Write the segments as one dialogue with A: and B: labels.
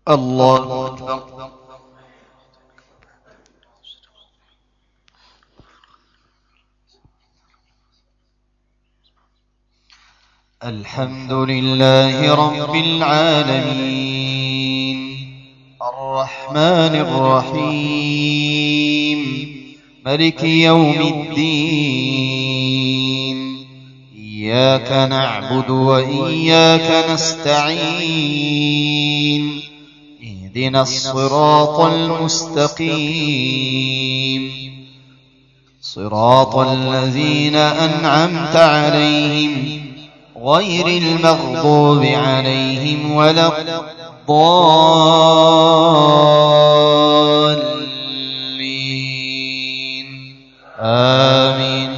A: الله أكبر. الحمد لله رب العالمين الرحمن الرحيم ملك يوم الدين إياك نعبد وإياك نستعين اهدنا الصراط المستقيم صراط الذين أنعمت عليهم غير المغضوب عليهم ولا الضالين آمين.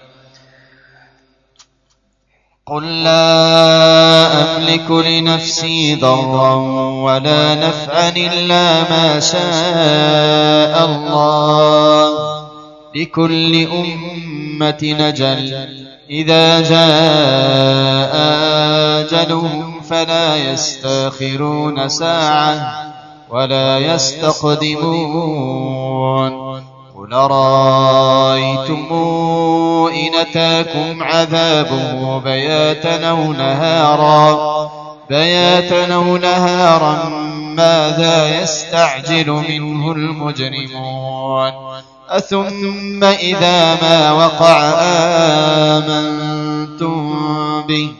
A: قل لا أملك لنفسي ضرا ولا نفعا إلا ما شاء الله لكل أمة أجل إذا جاء أجلهم فلا يستأخرون ساعة ولا يستقدمون. قل أرأيتم إن أتاكم عذابه بياتا أو نهارا ماذا يستعجل منه المجرمون أثم إذا ما وقع آمنتم به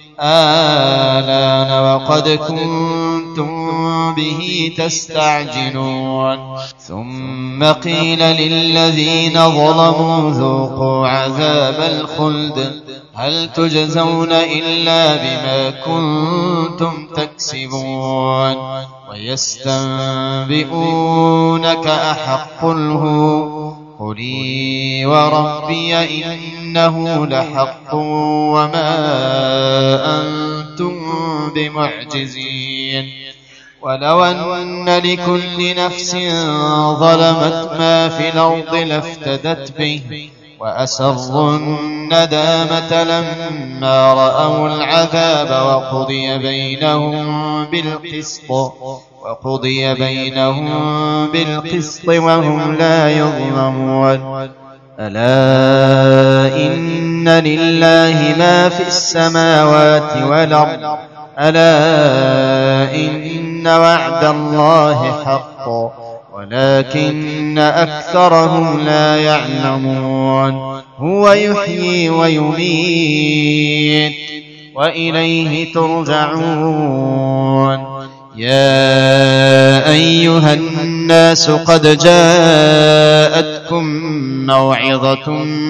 A: آلان وقد كنتم به تستعجلون. ثم قيل للذين ظلموا ذوقوا عذاب الخلد هل تجزون إلا بما كنتم تكسبون. ويستنبئونك أحق هو قل إي وربي إنه لحق وما أنتم بمعجزين. ولو أن لكل نفس ظلمت ما في الأرض لافتدت به وأسروا الندامة لما رأوا العذاب وقضي بينهم بالقسط وهم لا يظلمون. ألا إن لله ما في السماوات والأرض ألا إن وعد الله حق ولكن أكثرهم لا يعلمون. هو يحيي ويميت وإليه ترجعون. يا أيها الناس قد جاءتكم موعظة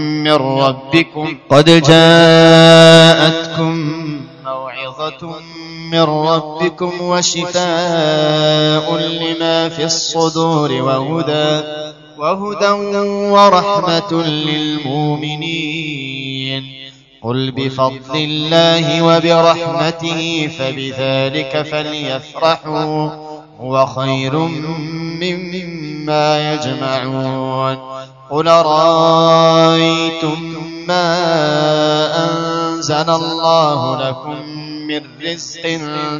A: من ربكم وشفاء لما في الصدور وهدى ورحمة للمؤمنين. قل بفضل الله وبرحمته فبذلك فليفرحوا هو خير مما يجمعون. قل رأيتم ما أنزل الله لكم من رزق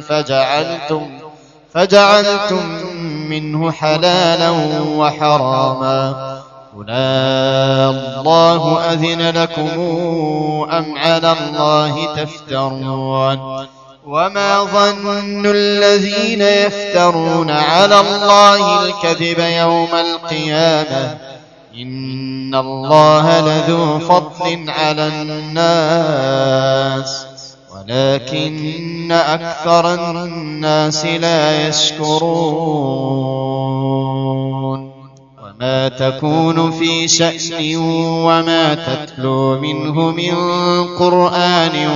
A: فجعلتم منه حلالا وحراما قل الله أذن لكم أم على الله تفترون. وما ظن الذين يفترون على الله الكذب يوم القيامة إن الله لذو فضل على الناس ولكن أكثر الناس لا يشكرون. وما تكون في شأن وما تتلو منه من قرآن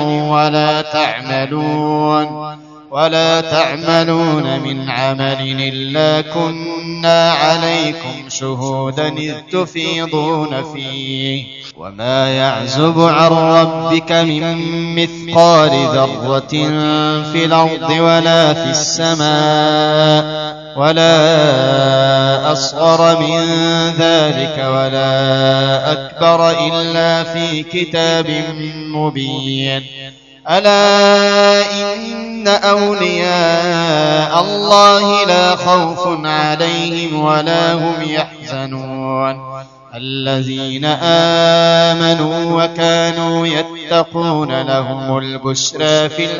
A: ولا تعملون من عمل إلا كنا عليكم شهودا إذ تفيضون فيه. وما يعزب عن ربك من مثقال ذرة في الأرض ولا في السماء ولا أصغر من ذلك ولا أكبر إلا في كتاب مبين. ألا إن أولياء الله لا خوف عليهم ولا هم يحزنون الذين آمنوا وكانوا يتقون لهم البشرى في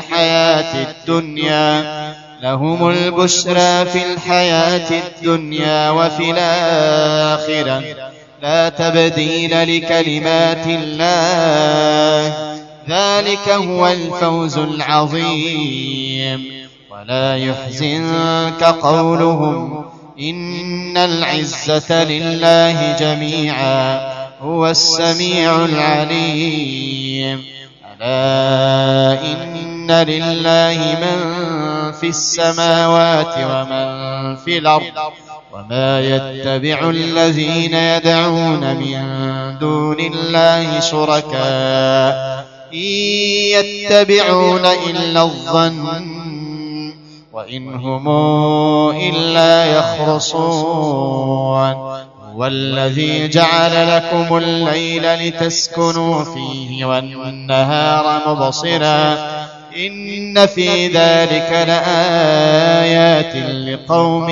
A: الحياة الدنيا وفي الآخرة لا تبديل لكلمات الله ذلك هو الفوز العظيم ولا يحزنك قولهم إن العزة لله جميعا هو السميع العليم ألا إن لله من في السماوات ومن في الأرض وما يتبع الذين يدعون من دون الله شركاء إن يتبعون إلا الظن وإن هم إلا يخرصون هو الذي جعل لكم الليل لتسكنوا فيه والنهار مبصرا إن في ذلك لآيات لقوم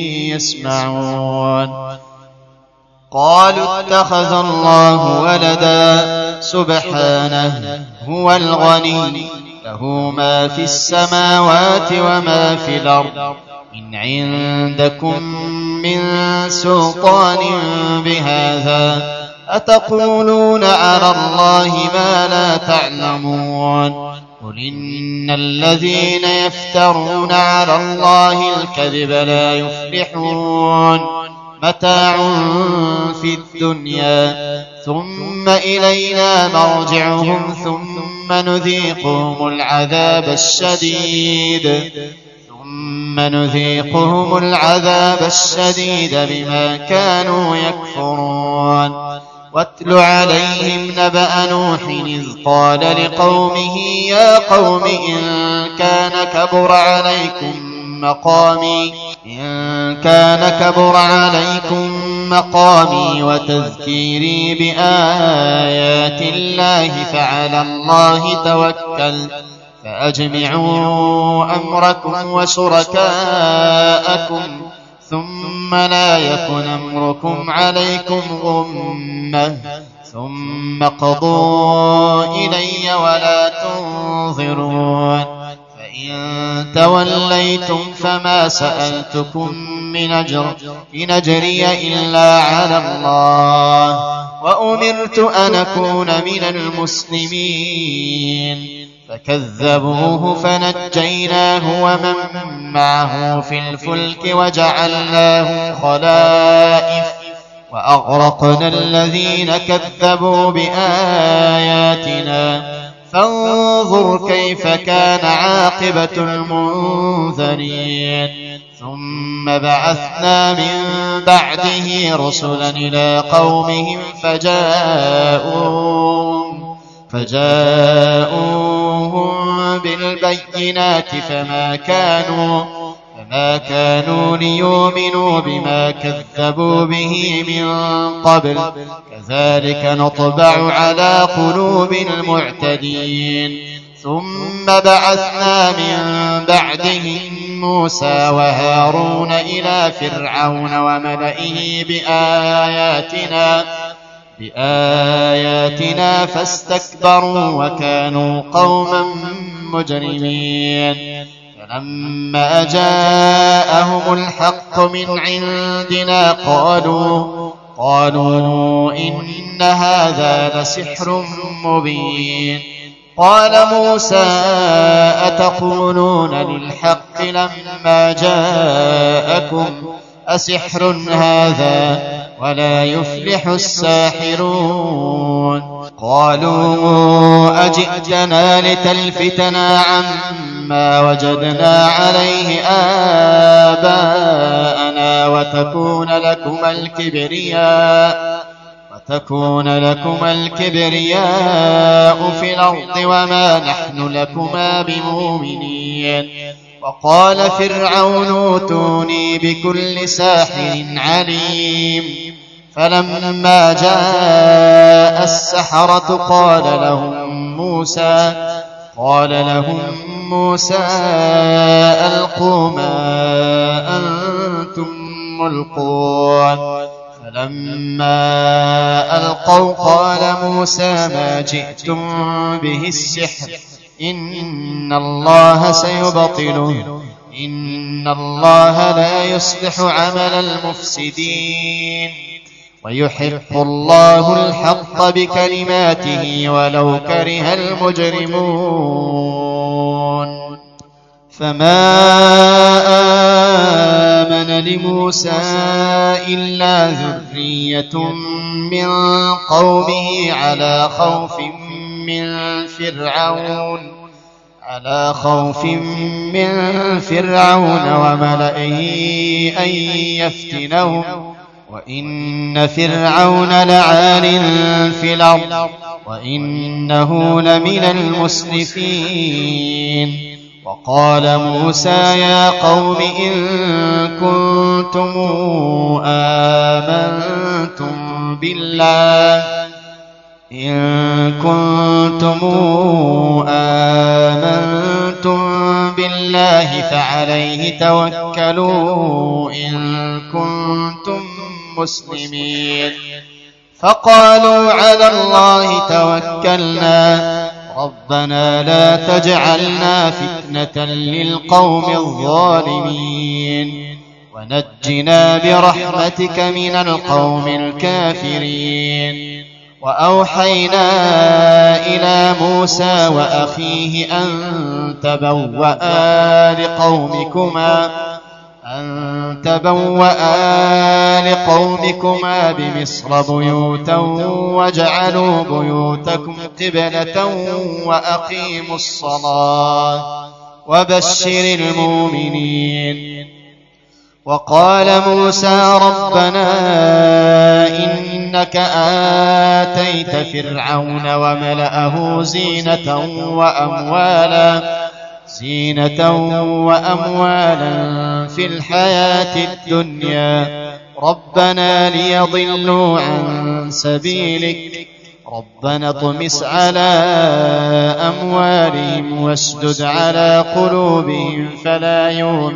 A: يسمعون قالوا اتخذ الله ولدا سبحانه هو الغني له ما في السماوات وما في الأرض إن عندكم من سلطان بهذا أتقولون على الله ما لا تعلمون قل إن الذين يفترون على الله الكذب لا يفلحون متاع في الدنيا ثم إلينا مرجعهم ثم نذيقهم العذاب الشديد بما كانوا يكفرون واتل عليهم نبأ نوح إذ قال لقومه يا قوم إن كان كبر عليكم مقامي وتذكيري بآيات الله فعلى الله توكلت فأجمعوا أمركم وشركاءكم ثم لا يكن أمركم عليكم غمة ثم قضوا إلي ولا تنظرون فإن توليتم فما سألتكم من أجر إن أجري إلا على الله وأمرت أن أكون من المسلمين فكذبوه فنجيناه ومن معه في الفلك وجعلناهم خلائف وأغرقنا الذين كذبوا بآياتنا فانظر كيف كان عاقبة المنذرين ثم بعثنا من بعده رسلا إلى قومهم فجاءوهم بالبينات فما كانوا ليؤمنوا بما كذبوا به من قبل كذلك نطبع على قلوب المعتدين ثم بعثنا من بعدهم موسى وهارون إلى فرعون وملئه بآياتنا فاستكبروا وكانوا قوما مجرمين فلما جاءهم الحق من عندنا قالوا إن هذا لسحر مبين قال موسى أتقولون للحق لما جاءكم أسحر هذا ولا يفلح الساحرون قالوا أجئتنا لتلفتنا عما وجدنا عليه آباءنا وتكون لكم الكبرياء في الأرض وما نحن لكما بمؤمنين وقال فرعون ائتوني بكل ساحر عليم فلما جاء السحرة قال قال لهم موسى ألقوا ما أنتم ملقون فلما ألقوا قال موسى ما جئتم به السحر إن الله سيبطله إن الله لا يصلح عمل المفسدين ويحق الله الحق بكلماته ولو كره المجرمون فما آمن لموسى إلا ذرية من قومه على خوف من فرعون وملئه أن يفتنهم وإن فرعون لعال في الأرض وإنه لمن المسرفين وقال موسى يا قوم إن كنتم آمنتم بالله فعليه توكلوا إن كنتم مسلمين فقالوا على الله توكلنا ربنا لا تجعلنا فتنة للقوم الظالمين ونجنا برحمتك من القوم الكافرين وأوحينا إلى موسى وأخيه أن تبوأ لقومكما بمصر بيوتا واجعلوا بيوتكم قبلة وأقيموا الصلاة وبشر المؤمنين وقال موسى ربنا إنك آتيت فرعون وملأه زينة وأموالا في الحياة الدنيا ربنا ليضلوا عن سبيلك ربنا اطمس على أموالهم واشدد على قلوبهم فلا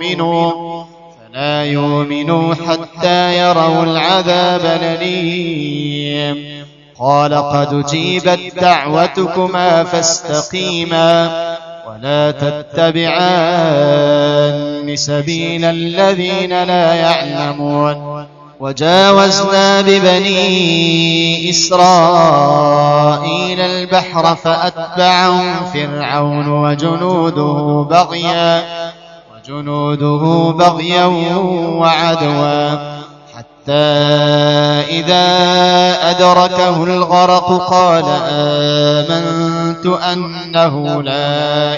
A: يؤمنوا حتى يروا العذاب الأليم قال قد جيبت دعوتكما فاستقيما ولا تتبعان سبيل الذين لا يعلمون وجاوزنا ببني إسرائيل البحر فأتبعهم فرعون وجنوده بغيا وعدوا حتى إذا أدركه الغرق قال آمنت أنه لا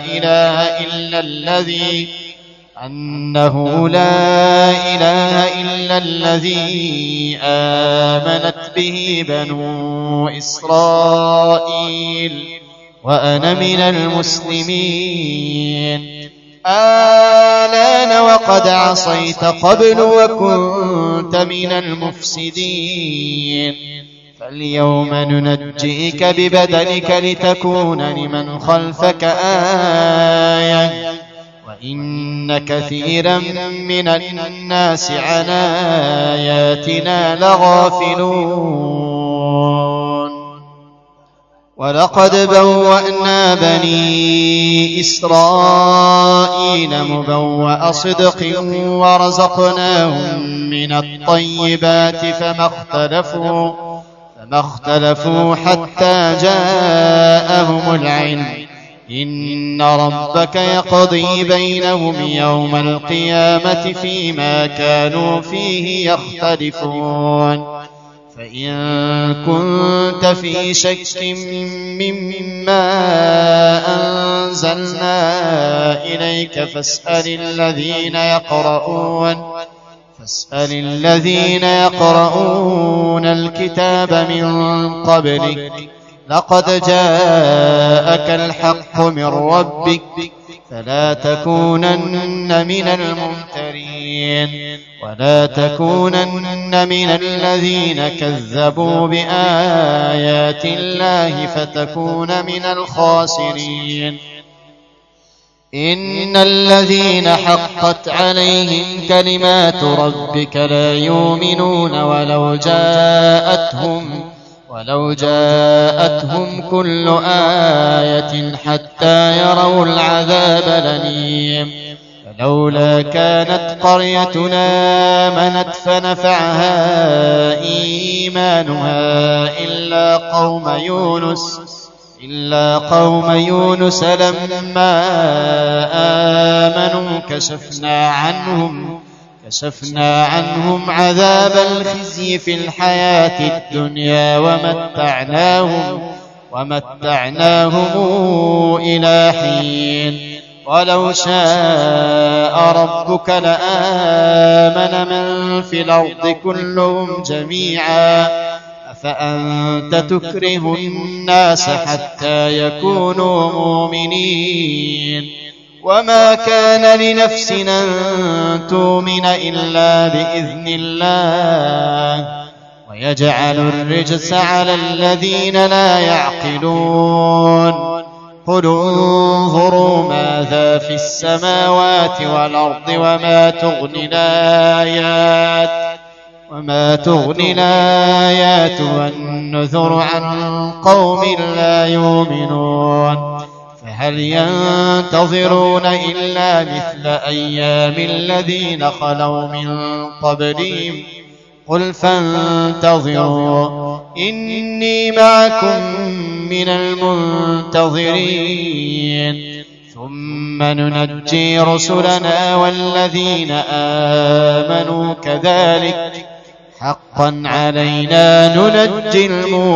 A: إله إلا الذي آمنت به بنو إسرائيل وأنا من المسلمين آلان وقد عصيت قبل وكنت من المفسدين فاليوم ننجئك ببدنك لتكون لمن خلفك آية وإن كثيرا من الناس عن آياتنا لغافلون ولقد بوأنا بني إسرائيل مبوأ صدق ورزقناهم من الطيبات فما اختلفوا حتى جاءهم العلم إن ربك يقضي بينهم يوم القيامة فيما كانوا فيه يختلفون فإن كنت في شك مما أنزلنا إليك فاسأل الذين يقرؤون الكتاب من قبلك لقد جاءك الحق من ربك فلا تكونن من الممترين ولا تكونن من الذين كذبوا بآيات الله فتكون من الخاسرين إن الذين حقت عليهم كلمات ربك لا يؤمنون ولو جاءتهم كل آية حتى يروا العذاب الأليم. فلولا كانت قريتنا آمنت فنفعها إيمانها إلا قوم يونس لما آمنوا كشفنا عنهم عذاب الخزي في الحياة الدنيا ومتعناهم إلى حين. ولو شاء ربك لآمن من في الأرض كلهم جميعا أفأنت تكره الناس حتى يكونوا مؤمنين. وما كان لنفس أن تؤمن إلا بإذن الله ويجعل الرجس على الذين لا يعقلون. قل انظروا ماذا في السماوات والأرض وما تغني الآيات والنذر عن قوم لا يؤمنون. فهل ينتظرون إلا مثل أيام الذين خلوا من قبلهم قل فانتظروا إني معكم من المنتظرين. ثم ننجي رسلنا والذين آمنوا كذلك حقا علينا ننجي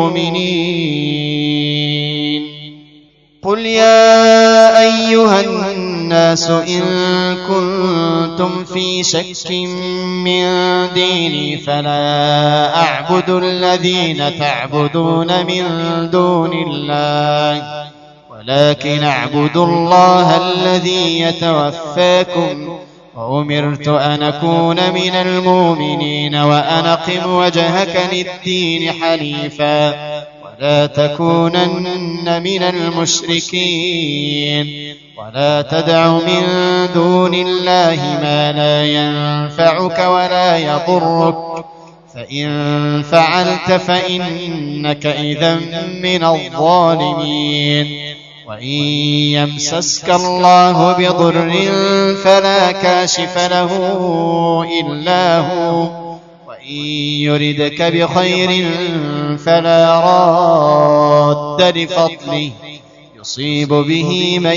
A: المؤمنين. قل يا أيها الناس إن كنتم في شك من ديني فلا أعبد الذين تعبدون من دون الله ولكن أعبد الله الذي يتوفاكم وأمرت أن أكون من المؤمنين وأن أقم وجهك للدين حنيفا ولا تكونن من المشركين. ولا تدع من دون الله ما لا ينفعك ولا يضرك فإن فعلت فإنك إذا من الظالمين. وإن يمسسك الله بضر فلا كاشف له إلا هو وإن يردك بخير فلا راد لفضله يصيب به من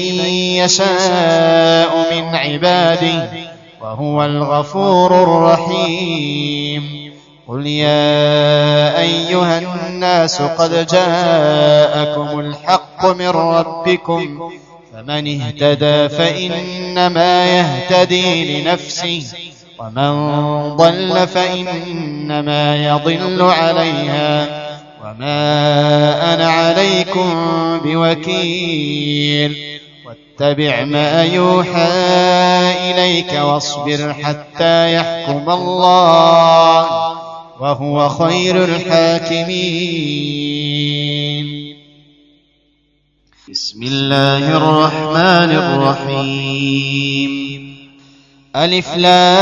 A: يشاء من عباده وهو الغفور الرحيم. قل يا أيها الناس قد جاءكم الحق من ربكم فمن اهتدى فإنما يهتدي لنفسه ومن ضل فإنما يضل عليها وما أنا عليكم بوكيل. واتبع ما يوحى إليك واصبر حتى يحكم الله وهو خير الحاكمين. بسم الله الرحمن الرحيم. ألف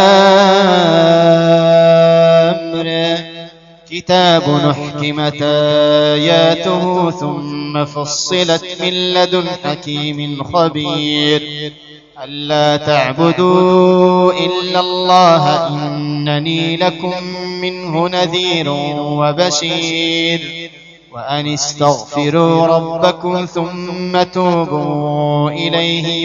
A: لام ر كتاب أحكمت آياته ثم فصلت من لدن حكيم خبير. ألا تعبدوا إلا الله إنني لكم منه نذير وبشير. وأن استغفروا ربكم ثم توبوا إليه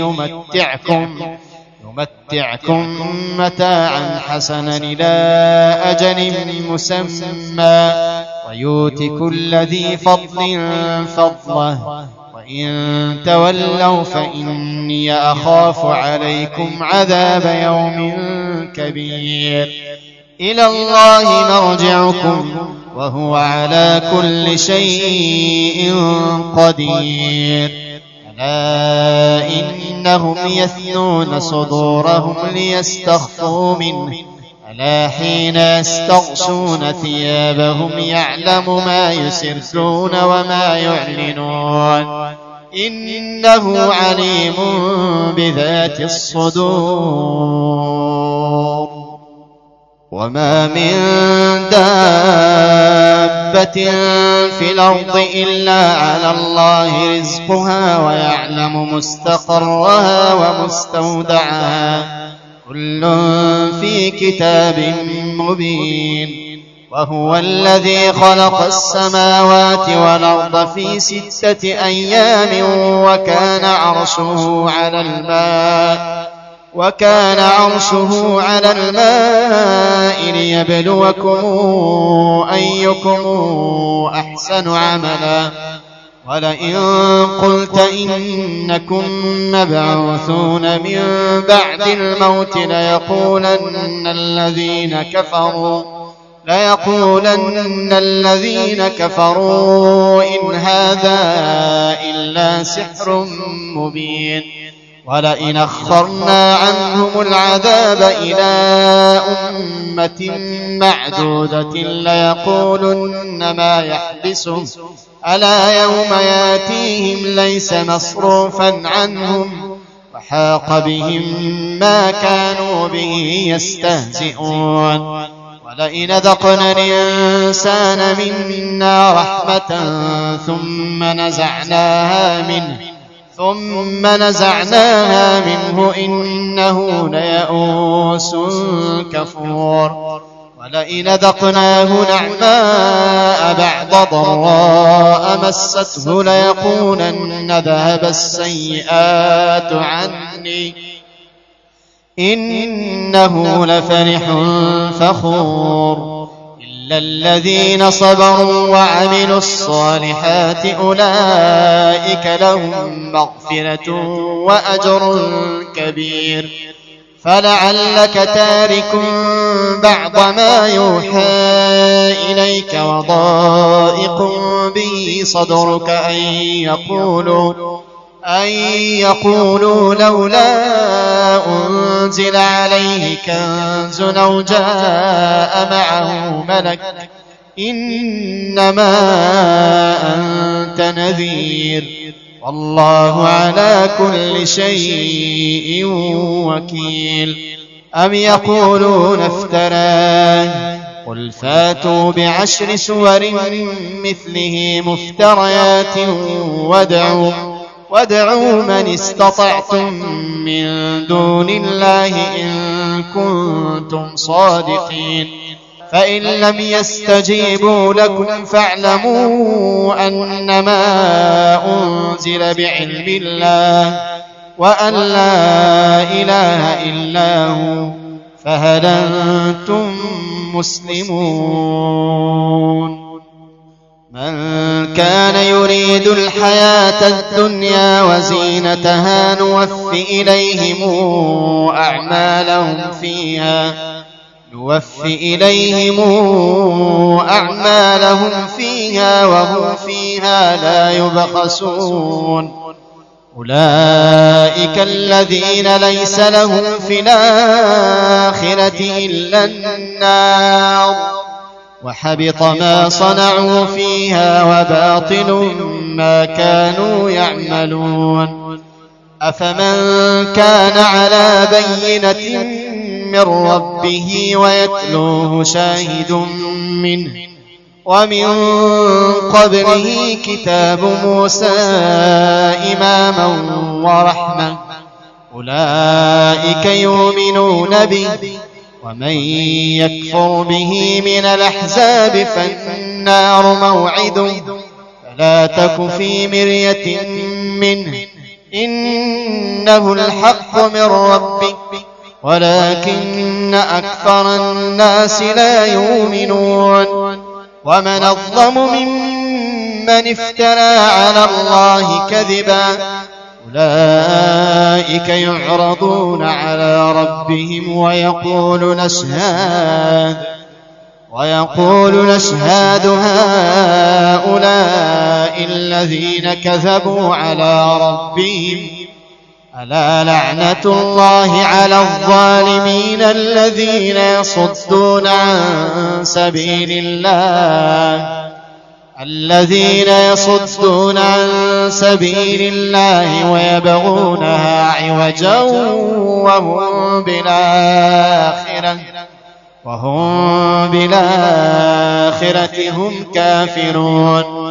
A: يمتعكم متاعا حسنا إلى أجل مسمى ويؤت كل ذي فضل فضله وإن تولوا فإني أخاف عليكم عذاب يوم كبير. إلى الله مرجعكم وهو على كل شيء قدير. ألا إنهم يثنون صدورهم ليستخفوا منه ألا حين يستغشون ثيابهم يعلم ما يسرون وما يعلنون. إنه عليم بذات الصدور. وما من دابة في الأرض إلا على الله رزقها ويعلم مستقرها ومستودعها كل في كتاب مبين. وهو الذي خلق السماوات والأرض في 6 أيام وكان عرشه على الماء ليبلوكم أيكم أحسن عملا. ولئن قلت إنكم مبعوثون من بعد الموت ليقولن الذين كفروا إن هذا إلا سحر مبين. ولئن أخرنا عنهم العذاب إلى أمة معدودة ليقولن ما يحبسه ألا يوم ياتيهم ليس مصروفا عنهم وحاق بهم ما كانوا به يستهزئون. ولئن ذقنا الإنسان منا رحمة ثم نزعناها منه إنه ليئوس كفور. ولئن ذقناه نعماء بعد ضراء مسته ليقولن ذهب السيئات عني إنه لفرح فخور. إلا الذين صبروا وعملوا الصالحات أولئك لهم مغفرة وأجر كبير. فلعلك تارك بعض ما يوحى إليك وضائق به صدرك أن يقولوا لولا أنزل عليه كنز أو جاء معه ملك إنما أنت نذير والله على كل شيء وكيل. أم يقولون افتراه قل فاتوا ب10 سور مثله مفتريات وادعوا من استطعتم من دون الله إن كنتم صادقين. فإن لم يستجيبوا لكم فاعلموا أنما أنزل بعلم الله وأن لا إله إلا هو فهل أنتم مسلمون. من كان يريد الحياة الدنيا وزينتها نوف إليهم أعمالهم فيها وهم فيها لا يبخسون. أولئك الذين ليس لهم في الآخرة إلا النار وحبط ما صنعوا فيها وباطل ما كانوا يعملون. أفمن كان على بينة من ربه ويتلوه شاهد منه ومن قبله كتاب موسى إماما ورحمة أولئك يؤمنون به. ومن يكفر به من الأحزاب فالنار موعده فلا تك في مرية منه إنه الحق من ربك ولكن أكثر الناس لا يؤمنون. ومن أظلم ممن افترى على الله كذبا أولئك يعرضون على ربهم ويقول نشهاد هؤلاء الذين كذبوا على ربهم ألا لعنة الله على الظالمين الذين يصدون عن سبيل الله ويبغونها عوجا وهم بالآخرة هم كافرون.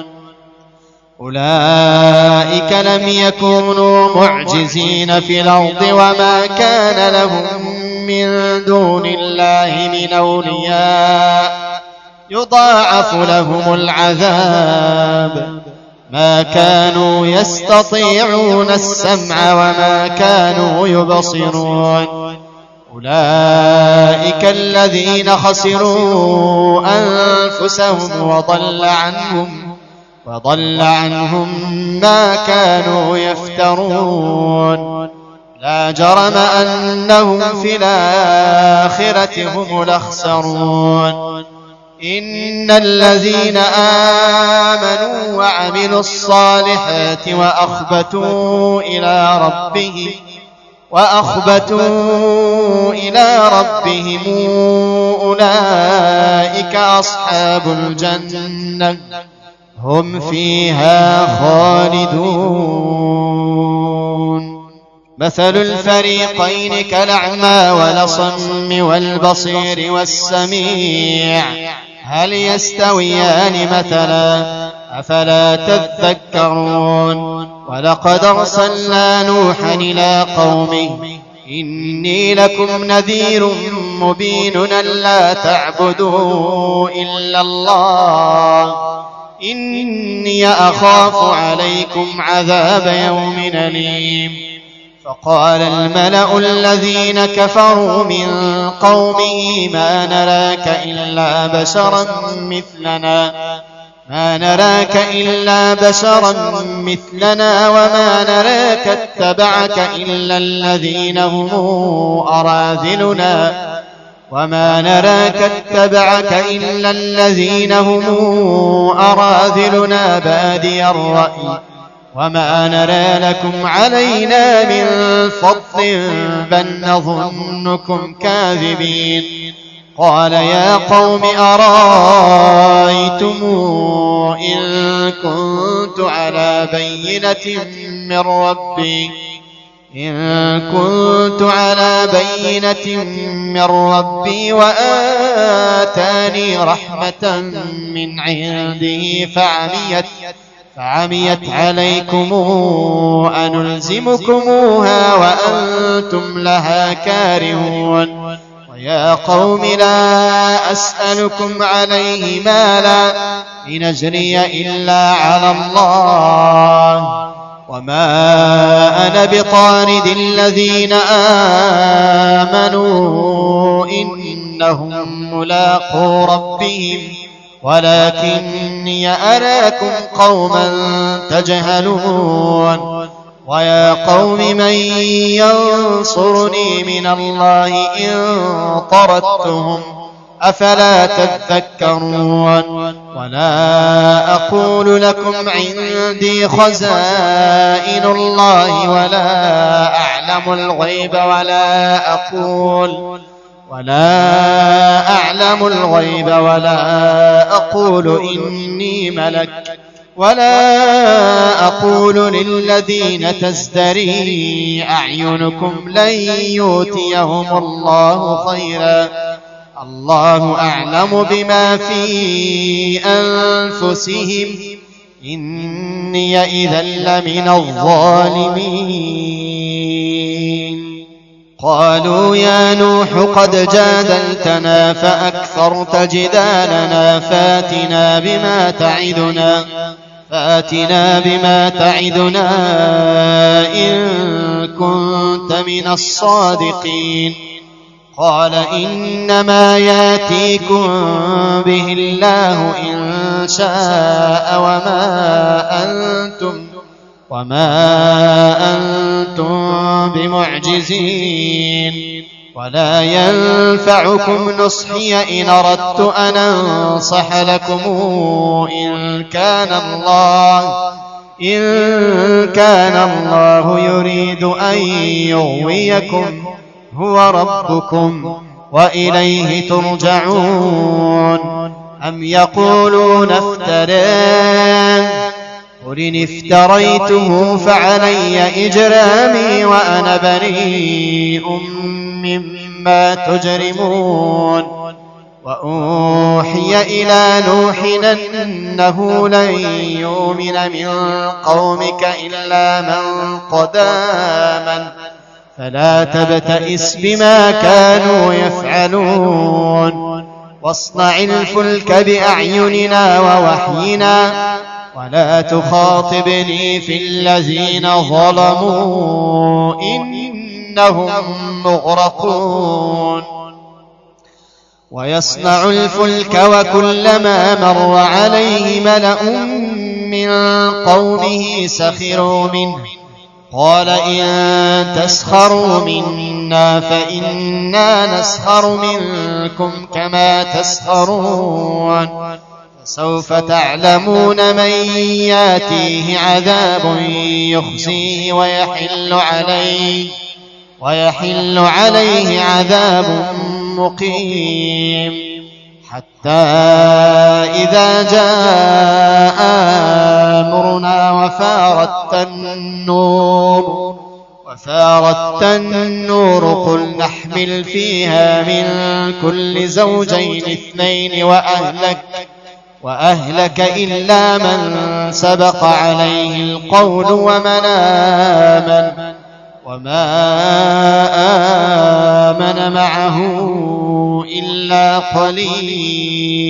A: أولئك لم يكونوا معجزين في الأرض وما كان لهم من دون الله من أولياء يضاعف لهم العذاب ما كانوا يستطيعون السمع وما كانوا يبصرون. أولئك الذين خسروا أنفسهم وضل عنهم ما كانوا يفترون. لا جرم أنهم في الآخرة هم الأخسرون. إن الذين آمنوا وعملوا الصالحات وأخبتوا إلى ربهم أولئك أصحاب الجنة هم فيها خالدون. مثل الفريقين كالأعمى والأصم والبصير والسميع هل يستويان مثلا أفلا تذكرون. ولقد أرسلنا نوحا إلى قومه إني لكم نذير مبين ألا تعبدوا إلا الله إني أخاف عليكم عذاب يوم أليم. فقال الملأ الذين كفروا من قومه ما نراك إلا بشرا مثلنا وما نراك اتبعك إلا الذين هم أراذلنا بادي الرأي وما نرى لكم علينا من فضل بل نظنكم كاذبين. قال يا قوم أرأيتم إن كنت على بينة من ربي وآتاني رحمة من عنده فعميت عليكم أنلزمكموها وأنتم لها كارهون. ويا قوم لا أسألكم عليه مالا إن أجري إلا على الله وما أنا بطارد الذين آمنوا إنهم ملاقو ربهم ولكني أراكم قوما تجهلون. ويا قوم من ينصرني من الله إن طردتهم أفلا تذكرون. ولا أقول لكم عندي خزائن الله ولا أعلم الغيب ولا أقول إني ملك ولا أقول للذين تزدري أعينكم لن يؤتيهم الله خيرا الله أعلم بما في أنفسهم إني إذا لمن الظالمين. قالوا يا نوح قد جادلتنا فأكثرت جدالنا فاتنا بما تعدنا إن كنت من الصادقين. قال إنما ياتيكم به الله إن شاء وما أنتم بمعجزين. ولا ينفعكم نصحي إن أردت أن أنصح لكم إن كان الله يريد أن يغويكم هو ربكم وإليه ترجعون. أم يقولون افتراه قل إن افتريته فعلي إجرامي وأنا بريء مما تجرمون وأوحي إلى نوح أنه لن يؤمن من قومك إلا من قد آمن فلا تبتئس بما كانوا يفعلون واصنع الفلك بأعيننا ووحينا ولا تخاطبني في الذين ظلموا إنهم مغرقون ويصنع الفلك وكلما مر عليه ملأ من قومه سخروا منه قال إن تسخروا منا فإنا نسخر منكم كما تسخرون فسوف تعلمون من ياتيه عذاب يخزيه ويحل عليه عذاب مقيم حتى إذا جاء أمرنا وفارت النور قل نحمل فيها من كل زوجين اثنين وأهلك إلا من سبق عليه القول وما آمن معه إلا قليل